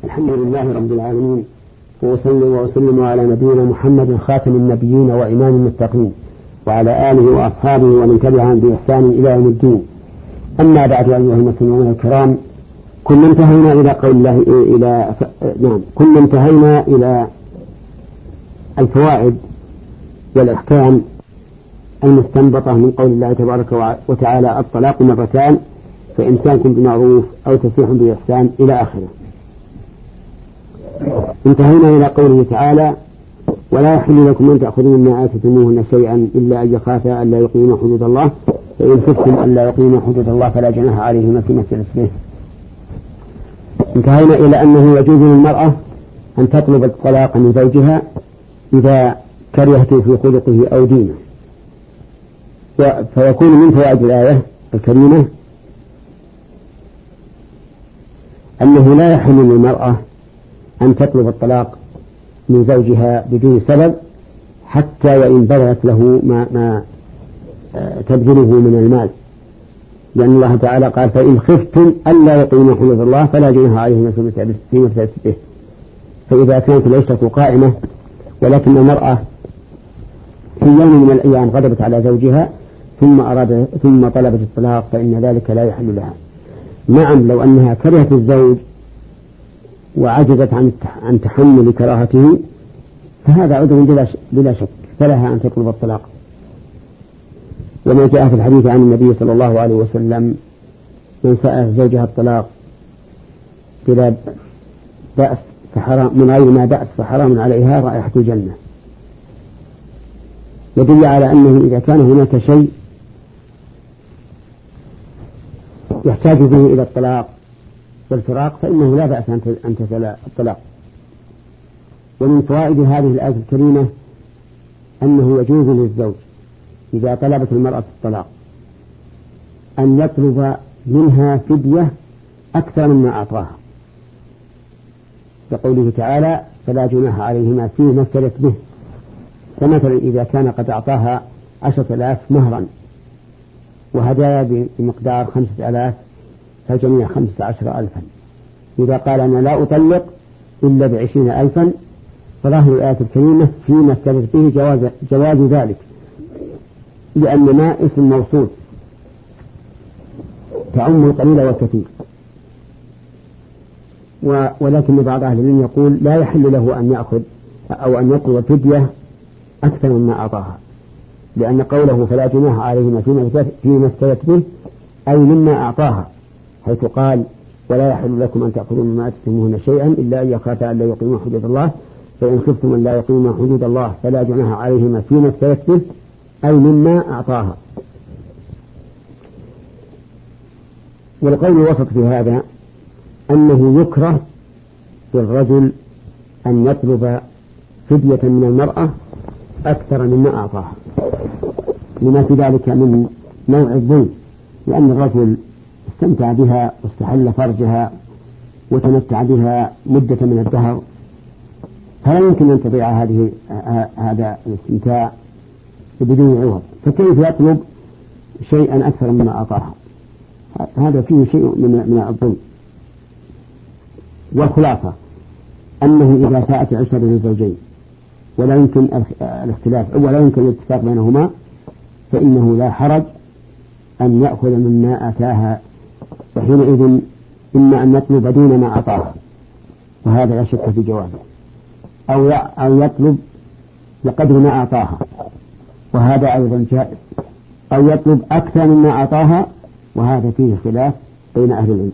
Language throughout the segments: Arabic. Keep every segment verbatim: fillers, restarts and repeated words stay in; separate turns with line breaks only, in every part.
الحمد لله رب العالمين، وأصلي وأسلم على نبينا محمد خاتم النبيين وإمام المتقين، وعلى آله وأصحابه ومن تبعهم بإحسان إلى يوم الدين. أما بعد، أيها المسلمون الكرام، كنا انتهينا إلى قول الله إلى ف... نعم كنا انتهينا إلى الفوائد والأحكام المستنبطة من قول الله تبارك وتعالى: الطلاق مرتان، فإمساك بمعروف أو تسريح بإحسان، إلى آخره. انتهينا إلى قوله تعالى: ولا يحل لكم أن تأخذوا مما آتيتموهن شيئا إلا أن يخافا ألا يقيما حدود الله، فإن خفتم ألا يقيما حدود الله فلا جناح عليهما فيما اختلفتم فيه. انتهينا إلى أنه يجوز للمرأة أن تطلب الطلاق من زوجها إذا كرهته في خلقه أو دينه، فيكون من فوائد الآية الكريمة أنه لا يحل للمرأة أن تطلب الطلاق من زوجها بدون سبب، حتى وإن بذلت له ما, ما تبذله من المال، لأن الله تعالى قال: فإن خفتم ألا يقيموا حدود الله فلا جناح عليهما فيما افتدت به. فإذا كانت العشرة قائمة ولكن المرأة في يوم من الأيام غضبت على زوجها ثم أراد ثم طلبت الطلاق، فإن ذلك لا يحل لها. نعم، لو أنها كرهت الزوج وعجزت عن تحمل كراهته فهذا عذر بلا شك، فلها أن تطلب الطلاق. وما جاء في الحديث عن النبي صلى الله عليه وسلم: من سأل زوجها الطلاق بلا بأس فحرام من غير ما بأس فحرام عليها رائحة الجنة. يدل على أنه إذا كان هناك شيء يحتاج به إلى الطلاق والفراق فإنه لا بأس أن تزال الطلاق. ومن فوائد هذه الآية الكريمة أنه يجوز للزوج إذا طلبت المرأة الطلاق أن يطلب منها فدية أكثر مما أعطاها، كقوله تعالى: فلا جناح عليهما فيما افتدت به. فمثلا إذا كان قد أعطاها عشرة آلاف مهرا وهدايا بمقدار خمسة آلاف فالجميع خمسة عشر ألفا، إذا قال: أنا لا أطلق إلا بعشرين ألفا، فظاهر الآية الكريمة فيما افتدت به جواز, جواز ذلك، لأن ما اسم موصول تعم القليل والكثير. ولكن بعض أهل العلم يقول: لا يحل له أن يأخذ أو أن يطلب فدية أكثر مما أعطاها، لأن قوله فلا جناح عليهما فيما افتدت به أي مما أعطاها، حيث قال: ولا يحل لكم أن تأخذوا مما آتيتموهن شيئا إلا أن يخافا ألا يقيما حدود الله، فإن خفتم أن لا يقيما حدود الله فلا جناح عليهما فيما افتدت به أي مما أعطاها. والقول الوسط في هذا أنه يكره للرجل أن يطلب فدية من المرأة أكثر مما أعطاها، لما في ذلك من نوع الظلم، لأن الرجل استمتع بها واستحل فرجها وتمتع بها مدة من الدهر، فلا يمكن أن تضيع هذه هذا الاستمتاع بدون عوض، فكيف يطلب شيئا أكثر مما أعطاها؟ هذا فيه شيء من الظلم. والخلاصة أنه إذا ساءت العشرة بين الزوجين ولا يمكن الاختلاف ولا يمكن الاتفاق بينهما، فإنه لا حرج أن يأخذ مما أتاها، وحينئذ إما أن يطلب دون ما أعطاها، وهذا لا شك في جوابه، أو أو يطلب بقدر ما أعطاها، وهذا أيضا جائز، أو يطلب أكثر مما أعطاها، وهذا فيه خلاف بين أهل العلم.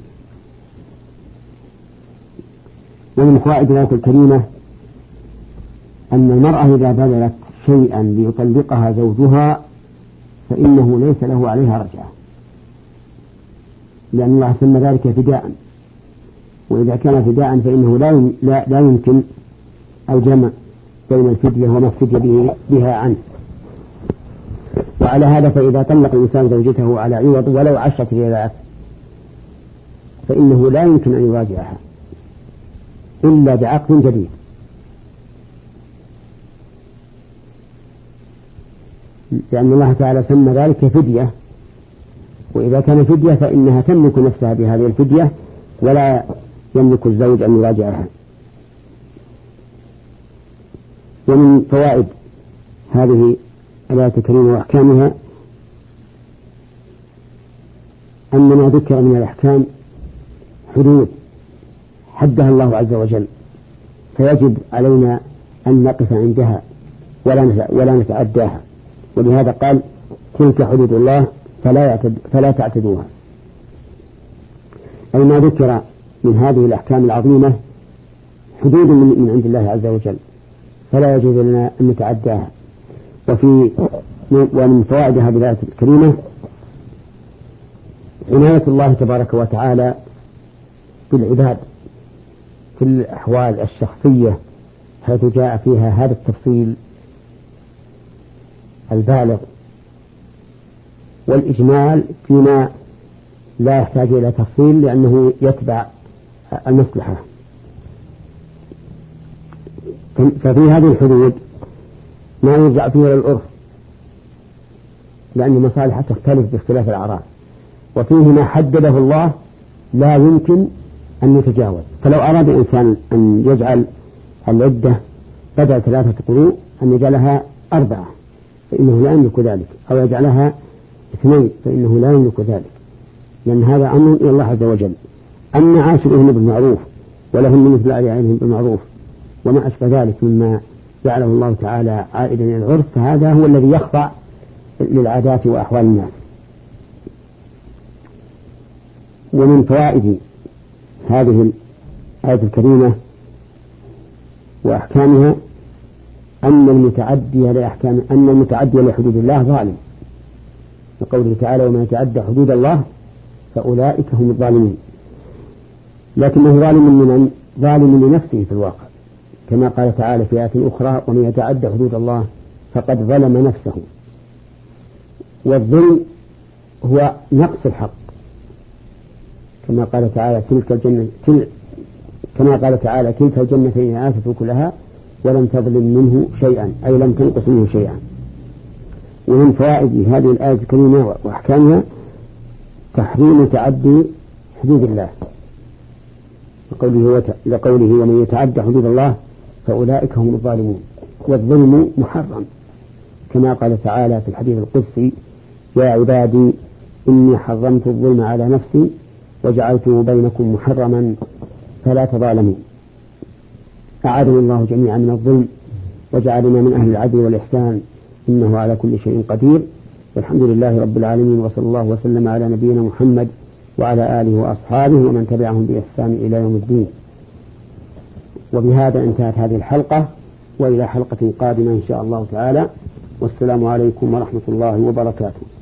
ومن فوائد الآية الكريمة أن المرأة إذا بذلت شيئا ليطلقها زوجها فإنه ليس له عليها رجعة، لأن الله سمى ذلك فداء، وإذا كان فداء فإنه لا, لا, لا يمكن الجمع بين الفدية وما افتدي بها عنه. وعلى هذا فإذا طلق الإنسان زوجته على عوض ولو عشرة ليلات فإنه لا يمكن أن يراجعها إلا بعقد جديد، لأن الله تعالى سمى ذلك فدية، وإذا كان فدية فإنها تملك نفسها بهذه الفدية ولا يملك الزوج أن يراجعها. ومن فوائد هذه الآية الكريمة وأحكامها أن ما ذكر من الأحكام حدود حدها الله عز وجل، فيجب علينا أن نقف عندها ولا ولا نتعداها، ولهذا قال تلك حدود الله فلا يعتد فلا تعتدوها. أي ما ذكر من هذه الأحكام العظيمة حدود من عند الله عز وجل فلا يجوز لنا أن نتعداها. وفي ومن فوائد هذه الآية الكريمة عناية الله تبارك وتعالى بالعباد في الأحوال الشخصية، حيث جاء فيها هذا التفصيل البالغ والإجمال فيما لا يحتاج إلى تفصيل لأنه يتبع المصلحة. ففي هذه الحدود ما يرجع فيه إلى العرف، لأن المصالح تختلف باختلاف الأعراف، وفيه ما حدده الله لا يمكن أن يتجاوز. فلو أراد الإنسان أن يجعل العدة بدل ثلاثة قروء أن يجعلها أربعة فإنه لا يملك ذلك، أو يجعلها اثنين فإنه لا يملك ذلك، لأن هذا أمر إلى الله عز وجل. أما عاشرهن بالمعروف ولهن مثل أعيانهم بالمعروف وما أشبه ذلك مما جعله الله تعالى عائدا إلى العرف، فهذا هو الذي يخضع للعادات وأحوال الناس. ومن فوائد هذه الآية الكريمة وأحكامها أن المتعدي لأحكام أن المتعدي لحدود الله ظالم، وقوله تعالى ومن يتعدى حدود الله فأولئك هم الظالمون، لكنه ظالم من ظالم لنفسه في الواقع، كما قال تعالى في آية أخرى ومن يتعدى حدود الله فقد ظلم نفسه. والظلم هو نقص الحق، كما قال تعالى تلك الجنة تل كما قال تعالى تلك الجنتين آتت كلها ولم تظلم منه شيئا، أي لم تنقص منه شيئا. ومن فوائد هذه الآية الكريمة وأحكامها تحريم تعدي حدود الله، لقوله ومن يتعدى حدود الله فأولئك هم الظالمون. والظلم محرم، كما قال تعالى في الحديث القدسي يا عبادي إني حرمت الظلم على نفسي وجعلته بينكم محرما فلا تظالموا. أعاذنا الله جميعا من الظلم وجعلنا من أهل العدل والإحسان، إنه على كل شيء قدير. والحمد لله رب العالمين، وصلى الله وسلم على نبينا محمد وعلى آله وأصحابه ومن تبعهم بإحسان إلى يوم الدين. وبهذا انتهت هذه الحلقة، وإلى حلقة قادمة إن شاء الله تعالى، والسلام عليكم ورحمة الله وبركاته.